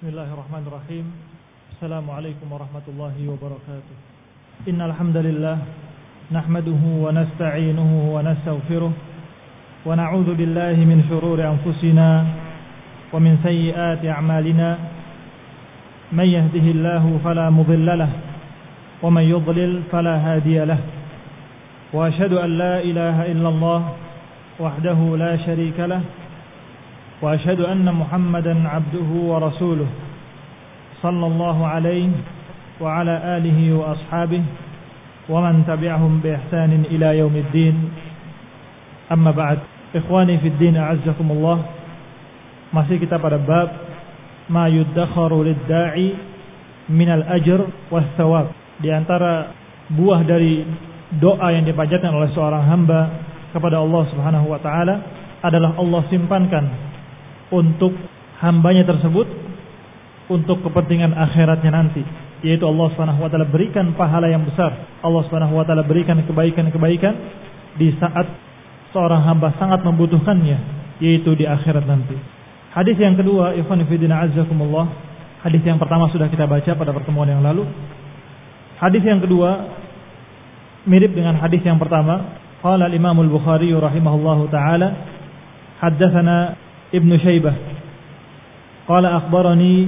Bismillahirrahmanirrahim. Assalamualaikum warahmatullahi wabarakatuh. Innal hamdalillah nahmaduhu wa nasta'inuhu wa nastaghfiruh wa na'udzu billahi min shururi anfusina wa min sayyiati a'malina. May yahdihillahu fala mudilla lahu wa may yudlil fala hadiya lahu. Wa asyhadu an la ilaha illallah wahdahu la syarika lahu wa asyhadu anna Muhammadan 'abduhu wa rasuluh sallallahu alaihi wa ala alihi wa ashabihi wa man tabi'ahum bi ihsanin ila yaumiddin. Amma ba'd. Ikhwani fid din, a'azzakumullah. Masih kita pada bab ma yuddakharu lid-da'i min al-ajr was thawab. Di antara buah dari doa yang dipanjatkan oleh seorang hamba kepada Allah Subhanahu wa taala adalah Allah simpankan untuk hambanya tersebut untuk kepentingan akhiratnya nanti, yaitu Allah Subhanahu wa taala berikan pahala yang besar. Allah Subhanahu wa taala berikan kebaikan-kebaikan di saat seorang hamba sangat membutuhkannya, yaitu di akhirat nanti. Hadis yang kedua, ikhwan fillah azzakumullah. Hadis yang pertama sudah kita baca pada pertemuan yang lalu. Hadis yang kedua mirip dengan hadis yang pertama. Qala al-Imam al-Bukhari rahimahullahu taala, haddatsana Ibnu Syaibah qala akhbarani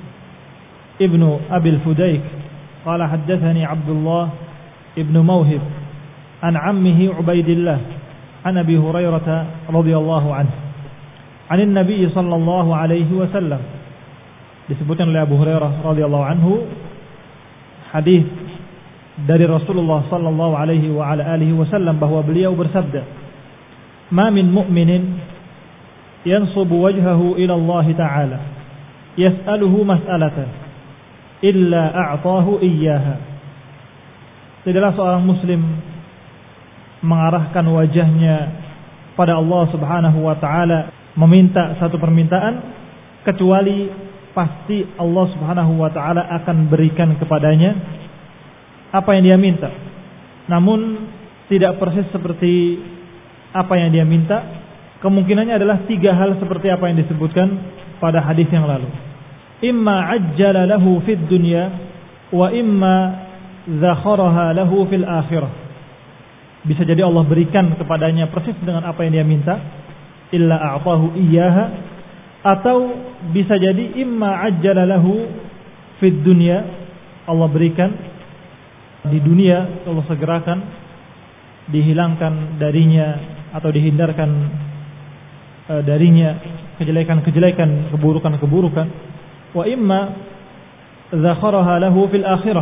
Ibnu Abil Fudayk qala haddatsani Abdullah Ibnu Mawhib an ammihi Ubaidillah an Abi Hurairah radhiyallahu anhu an Nabi sallallahu alaihi wasallam. Disebutkan oleh Abu Hurairah radhiyallahu anhu hadis dari Rasulullah sallallahu alaihi wa ala alihi wasallam bahwa beliau bersabda, "Ma min mu'minin yansubu wajhahu ila Allah Ta'ala yas'aluhu mas'alatan illa a'tahu iyyaha." Tidaklah seorang muslim mengarahkan wajahnya pada Allah Subhanahu wa taala meminta satu permintaan kecuali pasti Allah Subhanahu wa taala akan berikan kepadanya apa yang dia minta. Namun tidak persis seperti apa yang dia minta. Kemungkinannya adalah tiga hal seperti apa yang disebutkan pada hadis yang lalu. Imma ajjala lahu fid dunya wa imma zakharaha lahu fil akhirah. Bisa jadi Allah berikan kepadanya persis dengan apa yang dia minta, illa a'tahu iyyaha, atau bisa jadi imma ajjala lahu fid dunya, Allah berikan di dunia, Allah segerakan dihilangkan darinya atau dihindarkan darinya kejelekan-kejelekan, keburukan-keburukan. Wa imma zakharaha lahu fil akhirah.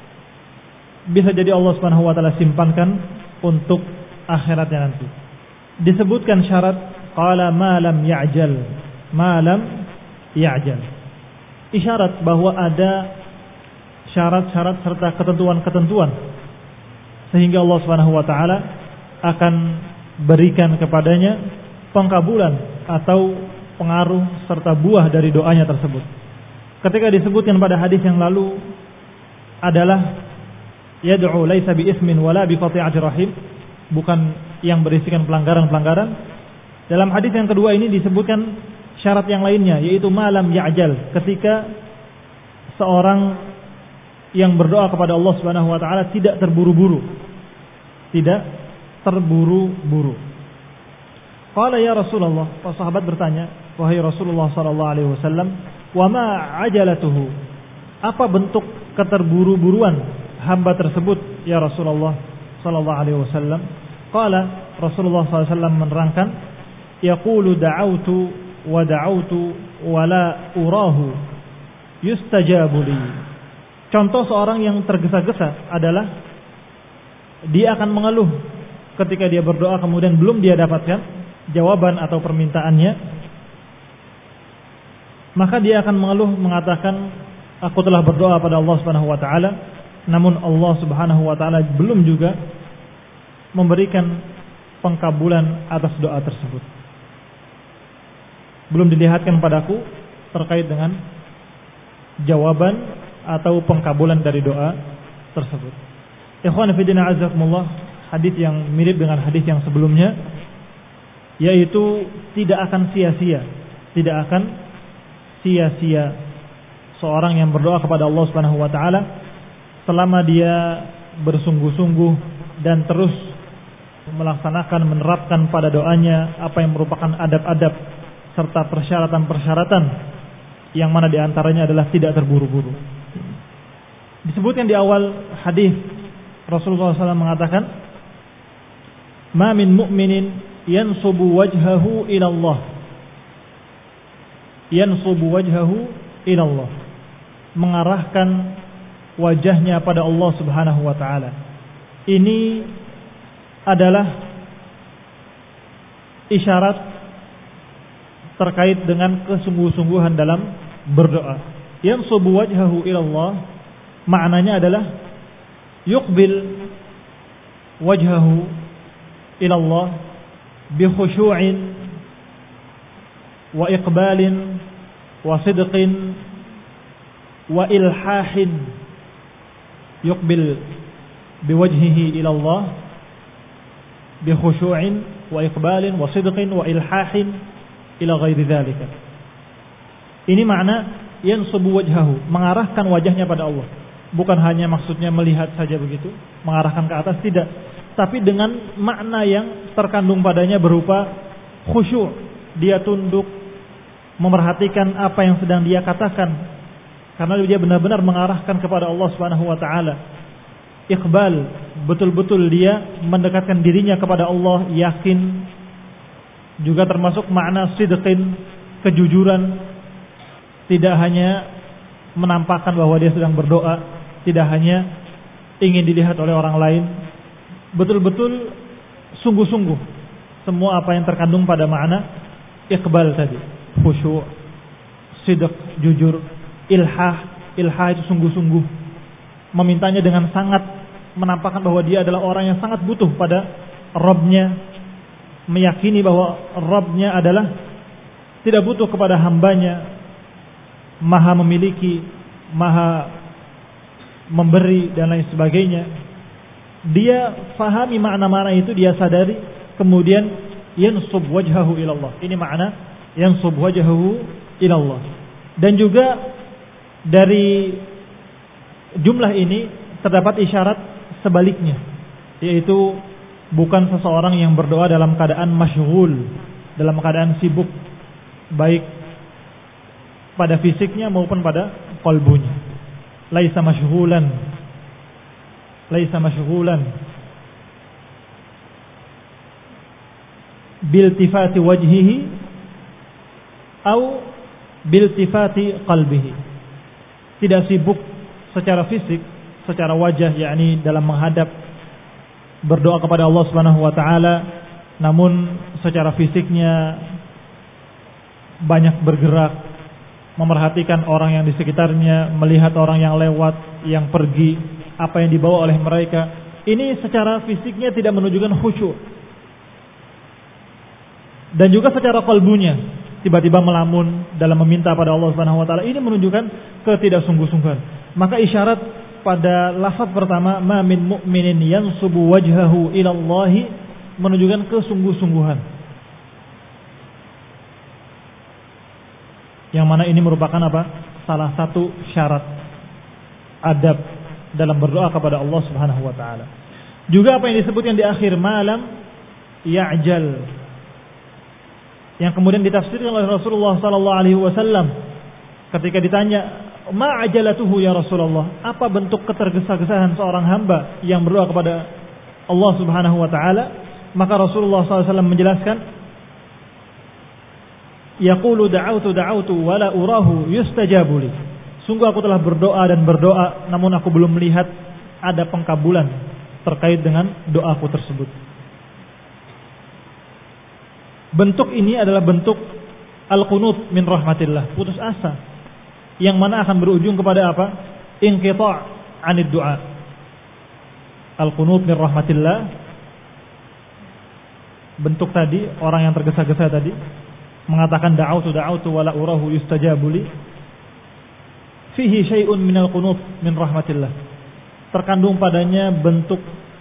Bisa jadi Allah Subhanahu wa taala simpankan untuk akhiratnya nanti. Disebutkan syarat, qala ma lam ya'jal. Ma lam ya'jal. Isyarat bahwa ada syarat-syarat serta ketentuan-ketentuan sehingga Allah Subhanahu wa taala akan berikan kepadanya pengkabulan atau pengaruh serta buah dari doanya tersebut. Ketika disebutkan pada hadis yang lalu adalah yad'u laisa bi ismin wala bi qati'ati rahim, bukan yang berisikan pelanggaran-pelanggaran. Dalam hadis yang kedua ini disebutkan syarat yang lainnya, yaitu malam ya'jal, ketika seorang yang berdoa kepada Allah Subhanahu wa taala tidak terburu-buru. Tidak terburu-buru. Qala ya Rasulullah, para sahabat bertanya, wahai Rasulullah sallallahu alaihi wasallam, wa ma ajalatuhu? Apa bentuk keterburu-buruan hamba tersebut ya Rasulullah sallallahu alaihi wasallam? Qala, Rasulullah sallallahu alaihi wasallam menerangkan, yaqulu da'autu wa da'autu wa la urahu yustajabu li. Contoh seorang yang tergesa-gesa adalah dia akan mengeluh ketika dia berdoa kemudian belum dia dapatkan jawaban atau permintaannya, maka dia akan mengeluh mengatakan, aku telah berdoa pada Allah Subhanahu wa taala, namun Allah Subhanahu wa taala belum juga memberikan pengkabulan atas doa tersebut. Belum dilihatkan padaku terkait dengan jawaban atau pengkabulan dari doa tersebut. Ikhwan fillah azakumullah, hadis yang mirip dengan hadis yang sebelumnya, yaitu tidak akan sia-sia seorang yang berdoa kepada Allah Subhanahu wa taala selama dia bersungguh-sungguh dan terus melaksanakan, menerapkan pada doanya apa yang merupakan adab-adab serta persyaratan-persyaratan yang mana diantaranya adalah tidak terburu-buru. Disebutkan di awal hadis Rasulullah SAW mengatakan, "Ma min mu'minin yansubu wajhahu ila Allah." Yansubu wajhahu ila Allah. Mengarahkan wajahnya pada Allah Subhanahu wa taala. Ini adalah isyarat terkait dengan kesungguh-sungguhan dalam berdoa. Yansubu wajhahu ila Allah maknanya adalah yuqbil wajhahu ila Allah bi khusyu'in wa iqbalin wa sidqin wa ilhahin. Yuqbil biwajhihi ila Allah bi khusyu'in wa iqbalin wa sidqin wa ilhahin ila ghairi dzalika. Ini makna yansubu wajhahu, mengarahkan wajahnya pada Allah. Bukan hanya maksudnya melihat saja begitu, mengarahkan ke atas, tidak, tapi dengan makna yang terkandung padanya berupa khusyuk. Dia tunduk memerhatikan apa yang sedang dia katakan, karena dia benar-benar mengarahkan kepada Allah Subhanahu wa taala. Iqbal, betul-betul dia mendekatkan dirinya kepada Allah, yakin. Juga termasuk makna sidqin, kejujuran. Tidak hanya menampakkan bahwa dia sedang berdoa, tidak hanya ingin dilihat oleh orang lain, betul-betul sungguh-sungguh semua apa yang terkandung pada makna iqbal tadi, khusyuk, sidq, jujur, ilhah itu sungguh-sungguh, memintanya dengan sangat, menampakkan bahwa dia adalah orang yang sangat butuh pada Rabbnya, meyakini bahwa Rabbnya adalah tidak butuh kepada hambanya, maha memiliki, maha memberi dan lain sebagainya. Dia fahami makna-makna itu, dia sadari, kemudian yansub wajhahu ilallah. Ini makna yansub wajhahu ilallah. Dan juga dari jumlah ini terdapat isyarat sebaliknya, yaitu bukan seseorang yang berdoa dalam keadaan masyghul, dalam keadaan sibuk, baik pada fisiknya maupun pada qalbunya. Laisa masyghulan biltifati wajhihi au biltifati qalbihi. Tidak sibuk secara fisik, secara wajah, yakni dalam menghadap berdoa kepada Allah Subhanahu wa taala, namun secara fisiknya banyak bergerak, memerhatikan orang yang di sekitarnya, melihat orang yang lewat, yang pergi, apa yang dibawa oleh mereka. Ini secara fisiknya tidak menunjukkan khusyuk. Dan juga secara qalbunya tiba-tiba melamun dalam meminta pada Allah Subhanahu wa taala, ini menunjukkan ketidaksungguh-sungguhan. Maka isyarat pada lafaz pertama, ma min mu'minin yansubu wajhahu ila Allah, menunjukkan kesungguh-sungguhan. Yang mana ini merupakan apa? Salah satu syarat adab dalam berdoa kepada Allah Subhanahu wa taala. Juga apa yang disebutkan di akhir, malam ya'jal, yang kemudian ditafsirkan oleh Rasulullah sallallahu alaihi wasallam ketika ditanya, ma ajalatuhu ya Rasulullah, apa bentuk ketergesa-gesaan seorang hamba yang berdoa kepada Allah Subhanahu wa taala? Maka Rasulullah sallallahu alaihi wasallam menjelaskan, yaqulu da'autu wala urahu yustajabu li. Sungguh aku telah berdoa dan berdoa, namun aku belum melihat ada pengkabulan terkait dengan doaku tersebut. Bentuk ini adalah bentuk al-qunut min rahmatillah, putus asa, yang mana akan berujung kepada apa? Inqita' 'anid du'a. Al-qunut min rahmatillah, bentuk tadi orang yang tergesa-gesa tadi mengatakan da'autu wala urahu yustajabu li, fihi syai'un minal qunut min rahmatillah. Terkandung padanya bentuk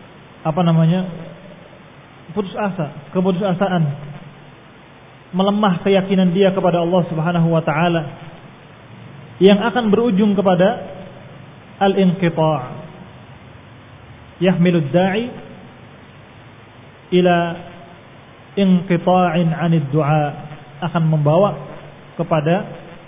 putus asa, keputusasaan, melemah keyakinan dia kepada Allah Subhanahu wa taala. yang akan berujung kepada al-inqita'. Yahmilu ad-da'i ila inqita'in 'anid du'a, akan membawa kepada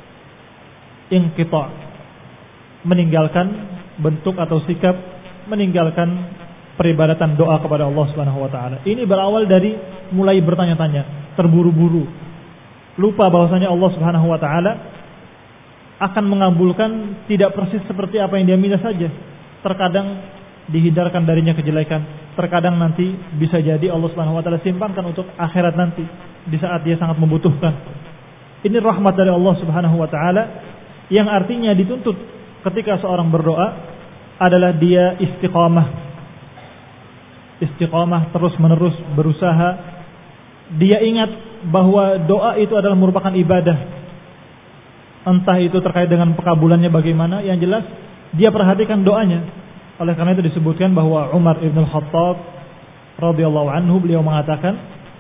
inqita', meninggalkan bentuk atau sikap, meninggalkan peribadatan doa kepada Allah Subhanahu wa taala. Ini berawal dari mulai bertanya-tanya, terburu-buru, lupa bahwasanya Allah Subhanahu wa taala akan mengabulkan tidak persis seperti apa yang dia minta saja. Terkadang dihindarkan darinya kejelekan, terkadang nanti bisa jadi Allah Subhanahu wa taala simpankan untuk akhirat nanti di saat dia sangat membutuhkan. Ini rahmat dari Allah Subhanahu wa taala yang artinya dituntut ketika seorang berdoa adalah dia istiqamah. Istiqamah, terus-menerus berusaha. Dia ingat bahwa doa itu adalah merupakan ibadah. Entah itu terkait dengan pekabulannya bagaimana, yang jelas dia perhatikan doanya. Oleh karena itu disebutkan bahwa Umar ibn al-Khattab radhiyallahu anhu, beliau mengatakan,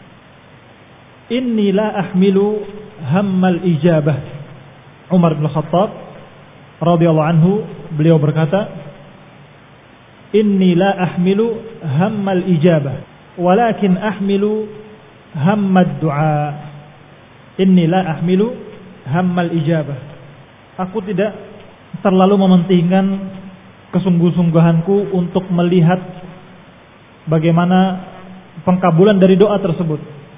"Inni la ahmilu hammal ijabah." Umar ibn al-Khattab radhiyallahu anhu, beliau berkata, "Inni la ahmilu hammal ijabah, walakin ahmilu hammad du'a." Inni la ahmilu hammal ijabah. Aku tidak terlalu mementingkan kesungguh-sungguhanku untuk melihat bagaimana pengkabulan dari doa tersebut.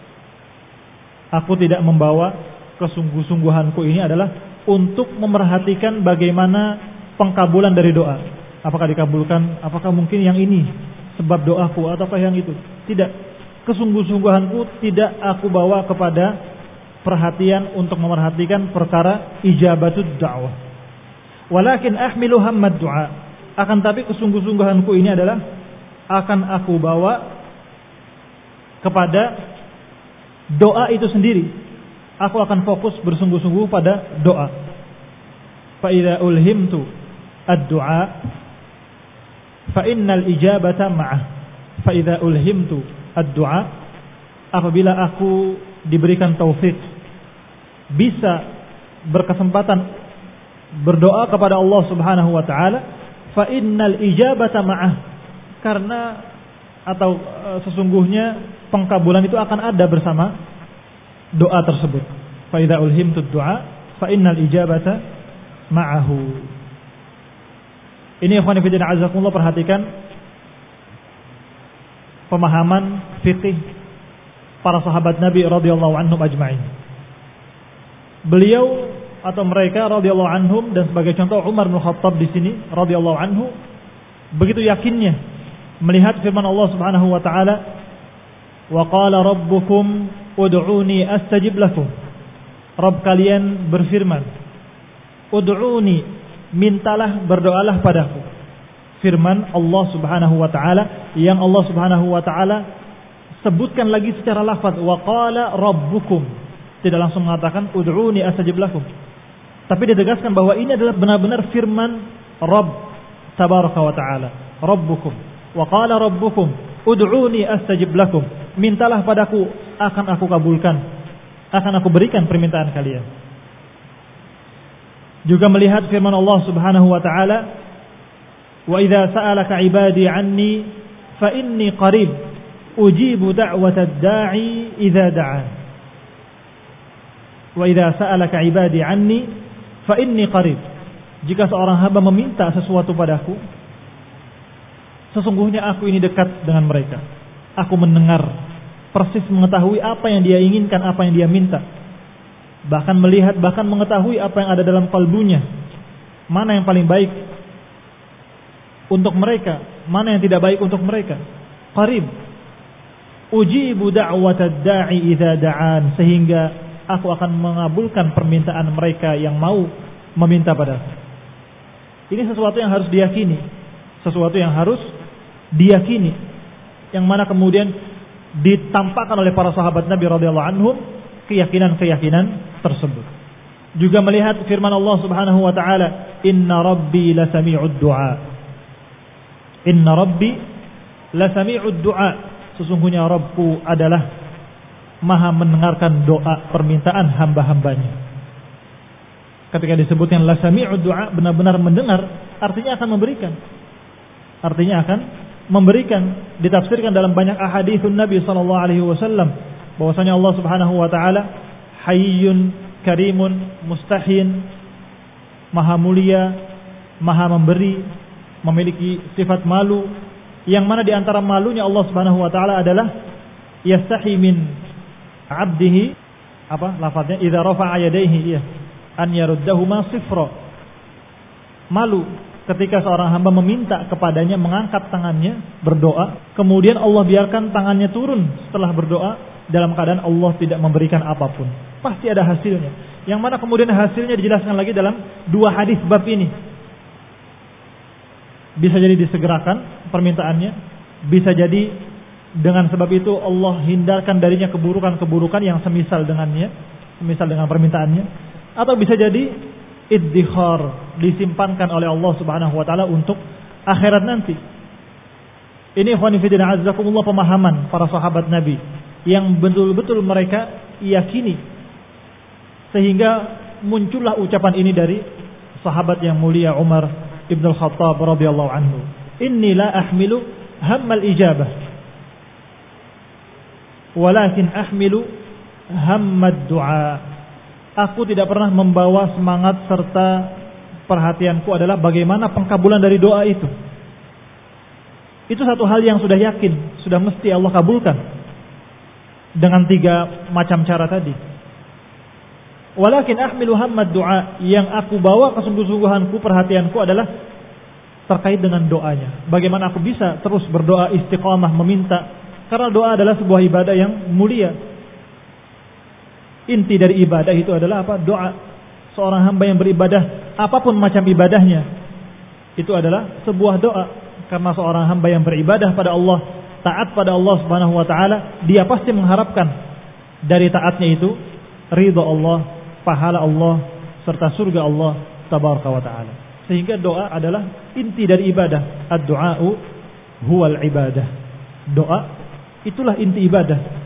Aku tidak membawa kesungguh-sungguhanku ini adalah untuk memerhatikan bagaimana pengkabulan dari doa. Apakah dikabulkan? Apakah mungkin yang ini sebab doaku ataukah yang itu? Tidak. Kesungguh-sungguhanku tidak aku bawa kepada perhatian untuk memerhatikan perkara ijabatud da'wah. Walakin ahmilu hammad du'a. Akan tapi kesungguh-sungguhanku ini adalah akan aku bawa kepada doa itu sendiri. Aku akan fokus bersungguh-sungguh pada doa. Fa idza ulhimtu ad-du'a fa innal ijabata ma'ah. Fa idza ulhimtu ad-du'a, apabila aku diberikan taufik bisa berkesempatan berdoa kepada Allah Subhanahu wa taala, fa innal ijabata ma'ah, karena atau sesungguhnya pengkabulan itu akan ada bersama doa tersebut. Fa idza ulhimtu ad-du'a fa innal ijabata ma'ahu. Ini ikhwan fillah azakumullah, perhatikan pemahaman fikih para sahabat Nabi radhiyallahu anhum ajma'in. Beliau atau mereka radhiyallahu anhum, dan sebagai contoh Umar bin Khattab di sini radhiyallahu anhu, begitu yakinnya melihat firman Allah Subhanahu wa taala, "Wa qala rabbukum ud'uni astajib lakum." Rabb kalian berfirman, "Ud'uni," mintalah, berdoalah padaku. Firman Allah Subhanahu wa taala yang Allah Subhanahu wa taala sebutkan lagi secara lafaz, "Wa qala rabbukum." Tidak langsung mengatakan ud'uni astajib lakum, tapi ditegaskan bahwa ini adalah benar-benar firman Rabb tabaraka wa taala, rabbukum. Wa qala rabbukum ud'uni astajib lakum. Mintalah padaku, akan aku kabulkan, akan aku berikan permintaan kalian. Juga melihat firman Allah Subhanahu wa taala, "Wa idza sa'alaka 'ibadi 'anni fa inni qarib ujibu da'watad da'i idza da'an." Wa idza sa'alaka 'ibadi 'anni fa inni qarib. Jika seorang hamba meminta sesuatu padaku, sesungguhnya aku ini dekat dengan mereka. Aku mendengar, persis mengetahui apa yang dia inginkan, apa yang dia minta. Bahkan melihat, bahkan mengetahui apa yang ada dalam kalbunya. Mana yang paling baik untuk mereka, mana yang tidak baik untuk mereka. Qarib. Ujibu da'watad da'i idza da'an, sehingga aku akan mengabulkan permintaan mereka yang mau meminta padaku. Ini sesuatu yang harus diyakini, sesuatu yang harus diyakini, yang mana kemudian ditampakkan oleh para sahabat Nabi radhiyallahu anhum keyakinan-keyakinan tersebut. Juga melihat firman Allah Subhanahu wa taala, "Inna rabbi lasami'ud du'a." Inna rabbi lasami'ud du'a. Sesungguhnya Rabbku adalah Maha mendengarkan doa permintaan hamba-hambanya. Ketika disebutkan la sami'ud du'a, benar-benar mendengar, artinya akan memberikan. Artinya akan memberikan. Ditafsirkan dalam banyak ahaditsun Nabi sallallahu alaihi wasallam bahwasanya Allah Subhanahu wa taala hayyun karimun mustahin, maha mulia, maha memberi, memiliki sifat malu, yang mana di antara malunya Allah Subhanahu wa taala adalah yastahi min 'abdihi, apa lafadznya, idza rafa'a yadayhi, ya, an yaruddahuma sifra. Malu ketika seorang hamba meminta kepadanya mengangkat tangannya berdoa, kemudian Allah biarkan tangannya turun setelah berdoa dalam keadaan Allah tidak memberikan apapun. Pasti ada hasilnya. Yang mana kemudian hasilnya dijelaskan lagi dalam dua hadis bab ini. Bisa jadi disegerakan permintaannya, bisa jadi dengan sebab itu Allah hindarkan darinya keburukan-keburukan yang semisal dengannya, semisal dengan permintaannya, atau bisa jadi iddikhar, disimpankan oleh Allah Subhanahu wa taala untuk akhirat nanti. Ini ikhwani fillah azzakumullah pemahaman para sahabat Nabi yang betul-betul mereka yakini, sehingga muncullah ucapan ini dari sahabat yang mulia Umar Ibn Al-Khattab radhiyallahu anhu. Inni la ahmilu hammal ijabah walakin ahmilu hammad du'a. Aku tidak pernah membawa semangat serta perhatianku adalah bagaimana pengkabulan dari doa itu. Itu satu hal yang sudah yakin, sudah mesti Allah kabulkan dengan tiga macam cara tadi. Walakin ahmilu hammad du'a, yang aku bawa kesungguh-sungguhanku, perhatianku adalah terkait dengan doanya. Bagaimana aku bisa terus berdoa istiqamah meminta, karena doa adalah sebuah ibadah yang mulia. Inti dari ibadah itu adalah apa? Doa. Seorang hamba yang beribadah, apapun macam ibadahnya, itu adalah sebuah doa. Karena seorang hamba yang beribadah pada Allah, taat pada Allah Subhanahu wa taala, dia pasti mengharapkan dari taatnya itu ridha Allah, pahala Allah, serta surga Allah tabaraka wa taala. Sehingga doa adalah inti dari ibadah. Ad-du'a'u huwal ibadah. Doa itulah inti ibadah.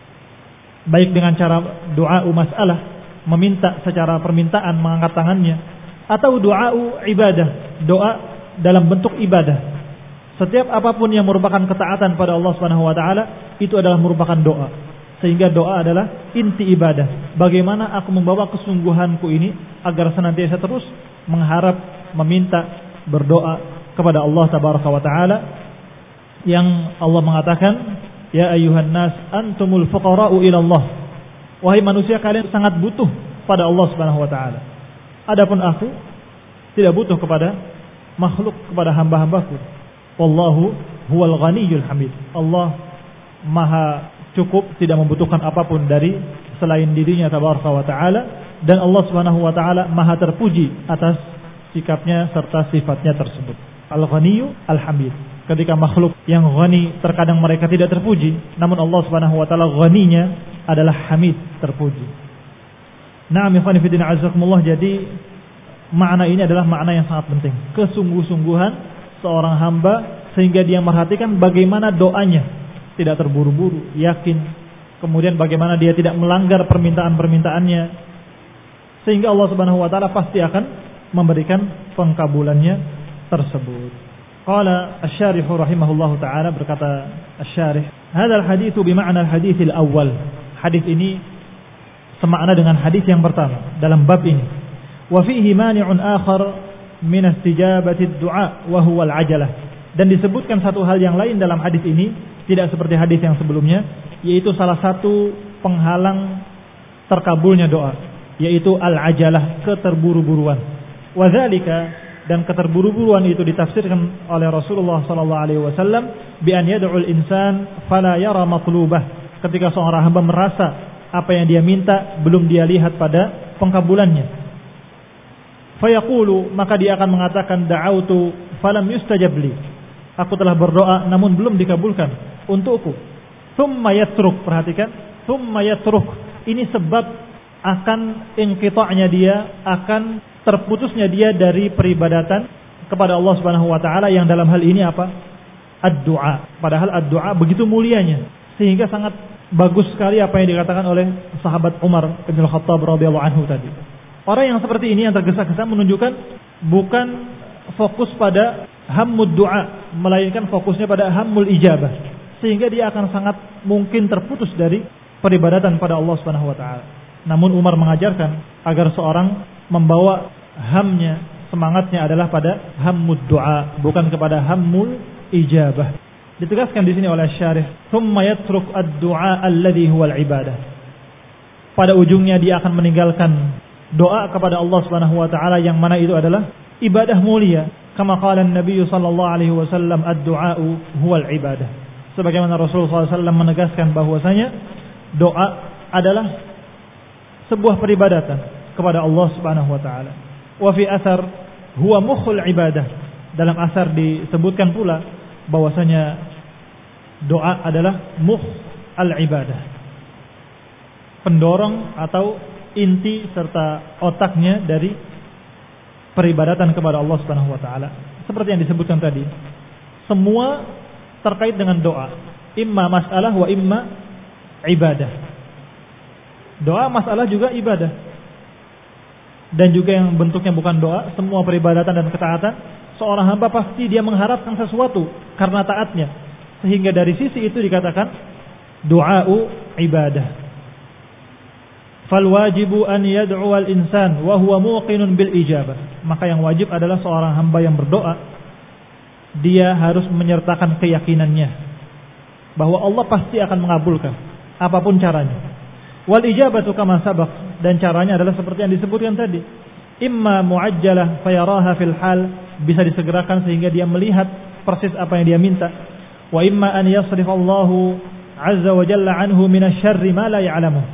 Baik dengan cara du'a'u mas'alah, meminta secara permintaan, mengangkat tangannya, atau du'a'u ibadah, doa dalam bentuk ibadah. Setiap apapun yang merupakan ketaatan pada Allah Subhanahu wa taala, itu adalah merupakan doa. Sehingga doa adalah inti ibadah. Bagaimana aku membawa kesungguhanku ini agar senantiasa terus mengharap, meminta, berdoa kepada Allah tabaraka wa taala, yang Allah mengatakan, ya ayyuhan nas antumul fuqara'u ila Allah. Wahai manusia, kalian sangat butuh pada Allah Subhanahu wa taala. Adapun aku tidak butuh kepada makhluk, kepada hamba-hambaku. Wallahu huwal ghaniyyul hamid. Allah maha cukup, tidak membutuhkan apapun dari selain dirinya tabaraka wa taala, dan Allah Subhanahu wa taala maha terpuji atas sikapnya serta sifatnya tersebut. Al-Ghaniyyu Al-Hamid. Ketika makhluk yang ghani terkadang mereka tidak terpuji, namun Allah Subhanahu wa taala ghaninya adalah Hamid, terpuji. Na'am ikhwani fillah azakumullah, jadi makna ini adalah makna yang sangat penting. Kesungguh-sungguhan seorang hamba sehingga dia merhatikan bagaimana doanya tidak terburu-buru, yakin. Kemudian bagaimana dia tidak melanggar permintaan-permintaannya, sehingga Allah Subhanahu wa taala pasti akan memberikan pengkabulannya tersebut. Qala asy-syarih rahimahullahu taala, berkata asy-syarih, hadzal haditsu bima'na al-hadits al-awwal. Hadis ini semakna dengan hadis yang pertama dalam bab ini. Wa fihi mani'un akhar min istijabati ad-du'a wa huwa al-'ajalah. Dan disebutkan satu hal yang lain dalam hadis ini, tidak seperti hadis yang sebelumnya, yaitu salah satu penghalang terkabulnya doa, yaitu al-'ajalah, keterburu-buruan. Wa dzalika, dan keterburu-buruan itu ditafsirkan oleh Rasulullah sallallahu alaihi wasallam bi an yad'ul insan fala yara matlubah. Ketika seorang hamba merasa apa yang dia minta belum dia lihat pada pengkabulannya. Fayaqulu, maka dia akan mengatakan da'autu falam yustajab li. Aku telah berdoa namun belum dikabulkan untukku. Tsumma yatruk, perhatikan, tsumma yatruk. Ini sebab akan inqita'nya dia, akan terputusnya dia dari peribadatan kepada Allah Subhanahu wa taala, yang dalam hal ini apa? Ad-du'a. Padahal ad-du'a begitu mulianya, sehingga sangat bagus sekali apa yang dikatakan oleh sahabat Umar bin Al-Khattab radhiyallahu anhu tadi. Orang yang seperti ini yang tergesa-gesa menunjukkan bukan fokus pada hammud du'a, melainkan fokusnya pada hammul ijabah, sehingga dia akan sangat mungkin terputus dari peribadatan pada Allah Subhanahu wa taala. Namun Umar mengajarkan agar seorang membawa hamnya, semangatnya adalah pada hammud du'a, bukan kepada hammul ijabah. Ditegaskan di sini oleh syarih, "Tsumma yatruk ad-du'a alladhi huwa al-ibadah." Pada ujungnya dia akan meninggalkan doa kepada Allah Subhanahu wa taala yang mana itu adalah ibadah mulia. Kama qala Nabi sallallahu alaihi wasallam, ad-du'a'u huwal ibadah. Sebagaimana Rasulullah SAW menegaskan bahwasanya doa adalah sebuah peribadatan kepada Allah Subhanahu wa taala. Wa fi athar huwa mukhul ibadah. Dalam asar disebutkan pula bahwasanya doa adalah mukh al-ibadah. Pendorong atau inti serta otaknya dari peribadatan kepada Allah Subhanahu wa taala. Seperti yang disebutkan tadi, semua terkait dengan doa, imma masalah wa imma ibadah. Doa masalah juga ibadah. Dan juga yang bentuknya bukan doa, semua peribadatan dan ketaatan, seorang hamba pasti dia mengharapkan sesuatu karena taatnya. Sehingga dari sisi itu dikatakan du'a'u ibadah. Falwajibu an yad'u al-insan wa huwa muqinun bil ijabah. Maka yang wajib adalah seorang hamba yang berdoa, dia harus menyertakan keyakinannya bahwa Allah pasti akan mengabulkan apapun caranya. Wal ijabatu kama sabaq, dan caranya adalah seperti yang disebutkan tadi. Imma muajjalah fayaraha fil hal, bisa disegerakan sehingga dia melihat persis apa yang dia minta. Wa imma an yasrifallahu azza wa jalla anhu minasyarri ma la ya'lamu.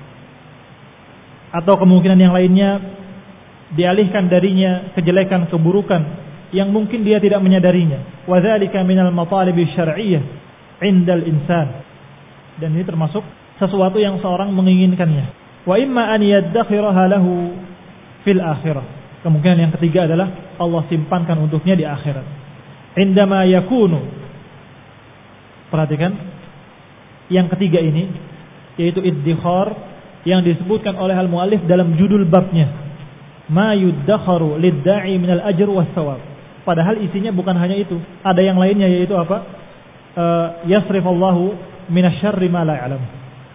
Atau kemungkinan yang lainnya, dialihkan darinya kejelekan, keburukan yang mungkin dia tidak menyadarinya. Wa dzalika minal matalibi syar'iyyah 'indal insan. Dan ini termasuk sesuatu yang seorang menginginkannya. Wa imma an yaddakhiraha lahu fil akhirah. Kemungkinan yang ketiga adalah Allah simpankan untuknya di akhirat. Indama yakunu. Perhatikan yang ketiga ini, yaitu iddikhar, yang disebutkan oleh al-muallif dalam judul babnya, ma yuddakharu lid-da'i minal ajr was thawab. Padahal isinya bukan hanya itu, ada yang lainnya, yaitu apa? Yasrifallahu minasyarri ma la ya'lam.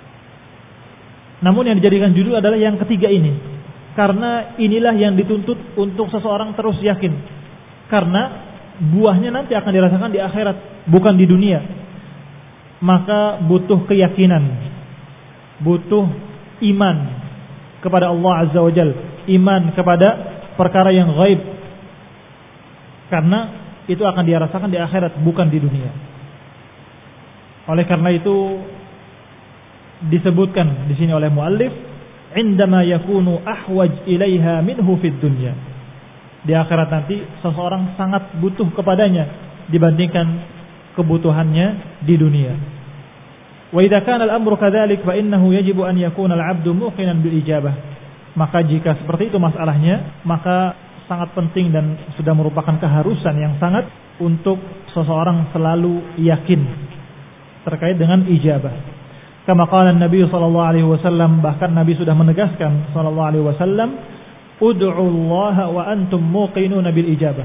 Namun yang dijadikan judul adalah yang ketiga ini, karena inilah yang dituntut untuk seseorang terus yakin, karena buahnya nanti akan dirasakan di akhirat, bukan di dunia. Maka butuh keyakinan, butuh iman kepada Allah Azza wa Jalla, iman kepada perkara yang gaib, karena itu akan dirasakan di akhirat, bukan di dunia. Oleh karena itu disebutkan di sini oleh muallif, indama yakunu ahwaj ilaiha minhu fid dunya. Di akhirat nanti seseorang sangat butuh kepadanya dibandingkan kebutuhannya di dunia. Wa idza kana al-amru kadzalik fa innahu yajibu an yakuna al-'abdu muqinan bil ijabah. Maka jika seperti itu masalahnya, maka sangat penting dan sudah merupakan keharusan yang sangat untuk seseorang selalu yakin terkait dengan ijabah. Kama qala Nabi sallallahu alaihi wasallam, bahkan Nabi sudah menegaskan sallallahu alaihi wasallam, ud'u Allah wa antum muqinuna bil ijabah.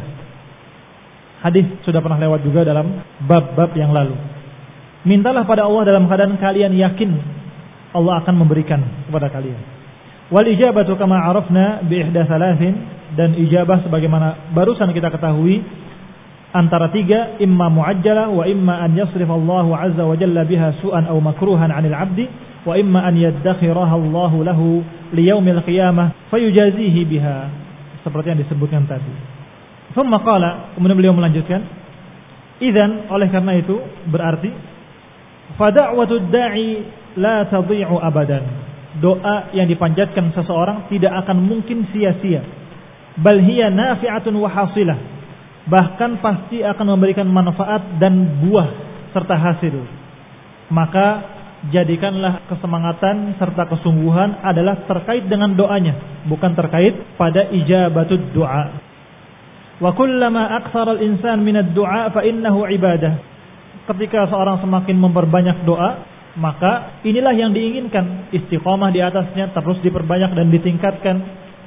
Hadis sudah pernah lewat juga dalam bab-bab yang lalu. Mintalah pada Allah dalam keadaan kalian yakin Allah akan memberikan kepada kalian. Wal ijabatu kama arafna bi ihda thalathin, dan ijabah sebagaimana barusan kita ketahui antara tiga, imma muajjalah wa imma an yasrifa Allahu azza wa jalla biha su'an aw makruhan 'anil 'abdi wa imma an yaddakhiraha Allahu lahu li yaumil qiyamah fayujazihi biha, seperti yang disebutkan tadi. Thumma qala, kemudian beliau melanjutkan, idzan, oleh karena itu berarti fada'watud da'i la tadhi'u abadan. Doa yang dipanjatkan seseorang tidak akan mungkin sia-sia. Bal hiya nafi'atun wa hasilah. Bahkan pasti akan memberikan manfaat dan buah serta hasil. Maka jadikanlah kesemangatan serta kesungguhan adalah terkait dengan doanya, bukan terkait pada ijabatud du'a. Wa kullama aktsara al-insan min ad-du'a fa innahu ibadah. Ketika seorang semakin memperbanyak doa, maka inilah yang diinginkan, istiqomah di atasnya terus diperbanyak dan ditingkatkan.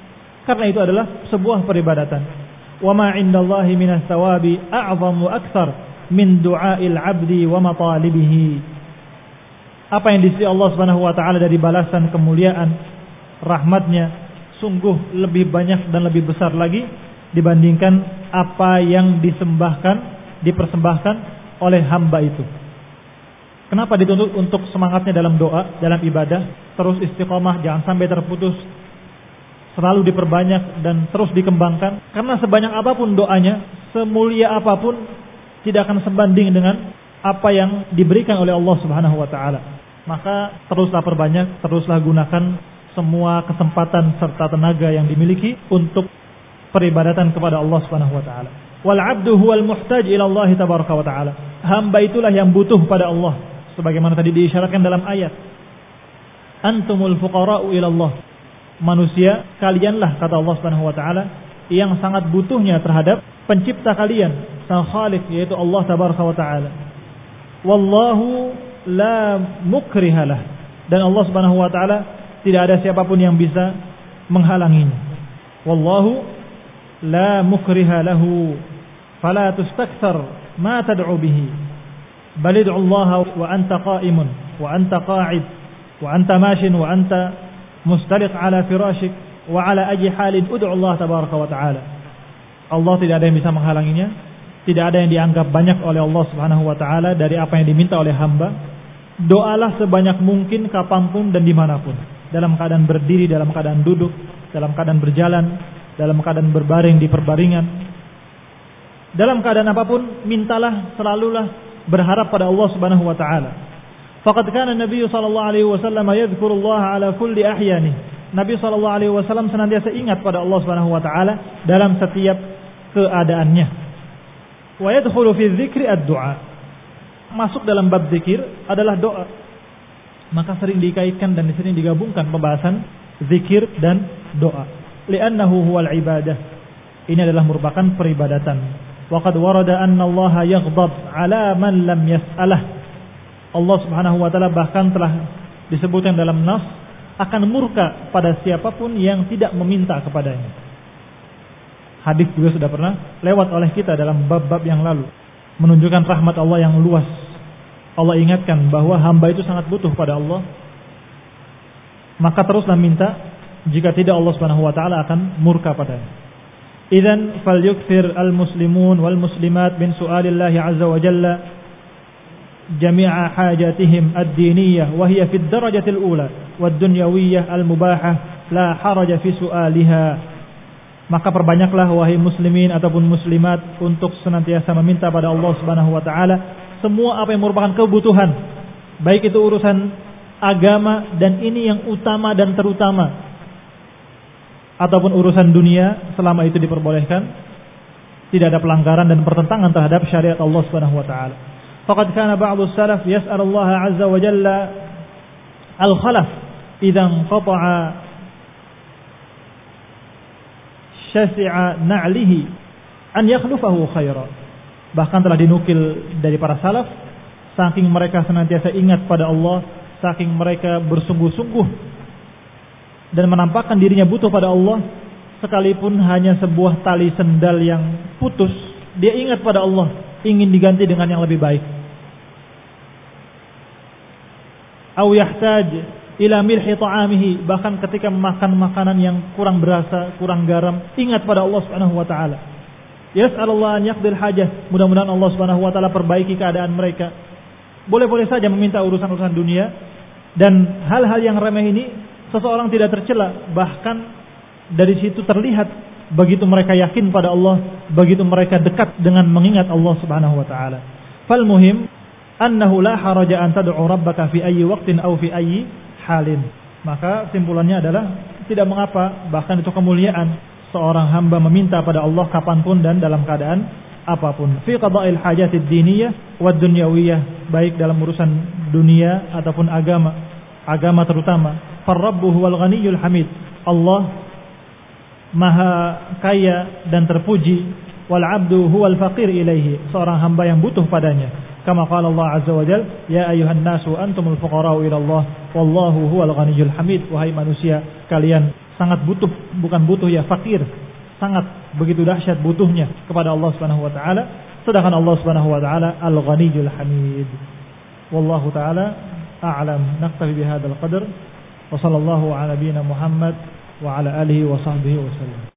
Karena itu adalah sebuah peribadatan. Wa ma 'indallahi minas thawabi a'zamu aktsar min du'ail 'abdi wa matalibihi. Apa yang di sisi Allah Subhanahu wa taala dari balasan kemuliaan, rahmatnya sungguh lebih banyak dan lebih besar lagi dibandingkan apa yang dipersembahkan oleh hamba itu. Kenapa dituntut untuk semangatnya dalam doa, dalam ibadah, terus istiqomah, jangan sampai terputus, selalu diperbanyak dan terus dikembangkan. Karena sebanyak apapun doanya, semulia apapun, tidak akan sebanding dengan apa yang diberikan oleh Allah Subhanahu wa taala. Maka teruslah perbanyak, teruslah gunakan semua kesempatan serta tenaga yang dimiliki untuk peribadatan kepada Allah Subhanahu wa taala. Wal 'abdu huwal muhtaj ila Allah tabaraka wa taala. Hamba itulah yang butuh pada Allah, sebagaimana tadi diisyaratkan dalam ayat. Antumul fuqara'u ila Allah. Manusia, kalianlah, kata Allah Subhanahu wa taala, yang sangat butuhnya terhadap pencipta kalian, sang Khaliq, yaitu Allah tabaraka wa taala. Wallahu la mukrihalah. Dan Allah Subhanahu wa taala tidak ada siapapun yang bisa menghalanginya. Wallahu la mukrihalahu fala tustakthar ma tad'u bihi bal id'u Allah wa anta qa'imun wa anta qa'id wa anta mashin wa anta mustaliq ala firashik wa ala ayyi halin ud'u Allah tabaraka wa ta'ala. Allah tidak ada yang bisa menghalanginya, tidak ada yang dianggap banyak oleh Allah Subhanahu wa taala dari apa yang diminta oleh hamba. Doalah sebanyak mungkin kapanpun dan dimanapun, dalam keadaan berdiri, dalam keadaan duduk, dalam keadaan berjalan, dalam keadaan berbaring di perbaringan, dalam keadaan apapun, mintalah, selalulah berharap pada Allah Subhanahu wa taala. Faqad kana Nabi sallallahu alaihi wasallam yadhkurullah ala kulli ahyani. Nabi sallallahu alaihi wasallam senantiasa ingat pada Allah Subhanahu wa taala dalam setiap keadaannya. Wa yadkhulu fi dzikri ad-du'a. Masuk dalam bab zikir adalah doa. Maka sering dikaitkan dan sering digabungkan pembahasan zikir dan doa. Li'annahu huwal ibadah. Ini adalah merupakan peribadatan. Wa qad warada anna Allah yaghdab 'ala man lam yas'alah. Allah Subhanahu wa taala bahkan telah disebutkan dalam nas akan murka pada siapapun yang tidak meminta kepadanya. Hadis juga sudah pernah lewat oleh kita dalam bab-bab yang lalu, menunjukkan rahmat Allah yang luas. Allah ingatkan bahwa hamba itu sangat butuh pada Allah, maka teruslah minta. Jika tidak, Allah Subhanahu wa taala akan murka padanya. Idzan falyukthir al-muslimun wal muslimat min su'alillahi 'azza wa jalla jami'a hajatihim ad-diniyah wa hiya fi ad-darajati al-ula wad-dunyawiyyah al-mubahah la haraja fi su'aliha. Maka perbanyaklah wahai muslimin ataupun muslimat untuk senantiasa meminta pada Allah Subhanahu wa taala semua apa yang merupakan kebutuhan, baik itu urusan agama dan ini yang utama dan terutama, ataupun urusan dunia selama itu diperbolehkan, tidak ada pelanggaran dan pertentangan terhadap syariat Allah Subhanahu wa taala. Faqad kana ba'dhu salaf yas'al Allah 'azza wa jalla al-khalaf idzan qata'a syasi'a na'lihi an yakhlufahu khaira. Bahkan telah dinukil dari para salaf, saking mereka senantiasa ingat pada Allah, saking mereka bersungguh-sungguh dan menampakkan dirinya butuh pada Allah, sekalipun hanya sebuah tali sendal yang putus, dia ingat pada Allah, ingin diganti dengan yang lebih baik. Aw yahtaj ila milhi ta'amihi, bahkan ketika memakan makanan yang kurang berasa, kurang garam, ingat pada Allah Subhanahu wa taala. Yas'alullah an yaqdil hajah, mudah-mudahan Allah Subhanahu wa taala perbaiki keadaan mereka. Boleh-boleh saja meminta urusan-urusan dunia, dan hal-hal yang remeh ini seseorang tidak tercela, bahkan dari situ terlihat begitu mereka yakin pada Allah, begitu mereka dekat dengan mengingat Allah Subhanahu wa taala. Fal muhim annahu la haraja an tad'u rabbaka fi ayyi waqtin aw fi ayyi halin. Maka simpulannya adalah tidak mengapa, bahkan itu kemuliaan seorang hamba meminta pada Allah kapanpun dan dalam keadaan apapun. Fi qada'il hajatid diniyah wad dunyawiyah, baik dalam urusan dunia ataupun agama terutama. Farrabbu huwal ghaniyyul hamid. Allah maha kaya dan terpuji. Wal 'abdu huwal faqir ilaihi, seorang hamba yang butuh padanya. Kama qala Allah azza wa jalla, ya ayyuhan nasu antumul fuqara'u ila Allah wallahu huwal ghaniyyul hamid. Wahai manusia, kalian sangat butuh, bukan butuh ya, fakir, sangat begitu dahsyat butuhnya kepada Allah Subhanahu wa taala, sedangkan Allah Subhanahu wa taala Al-Ghaniyyul Hamid. Wallahu taala a'lam. Naktafi bihadzal qadar wa sallallahu ala nabiyyina Muhammad wa ala alihi wa sahbihi wasallam.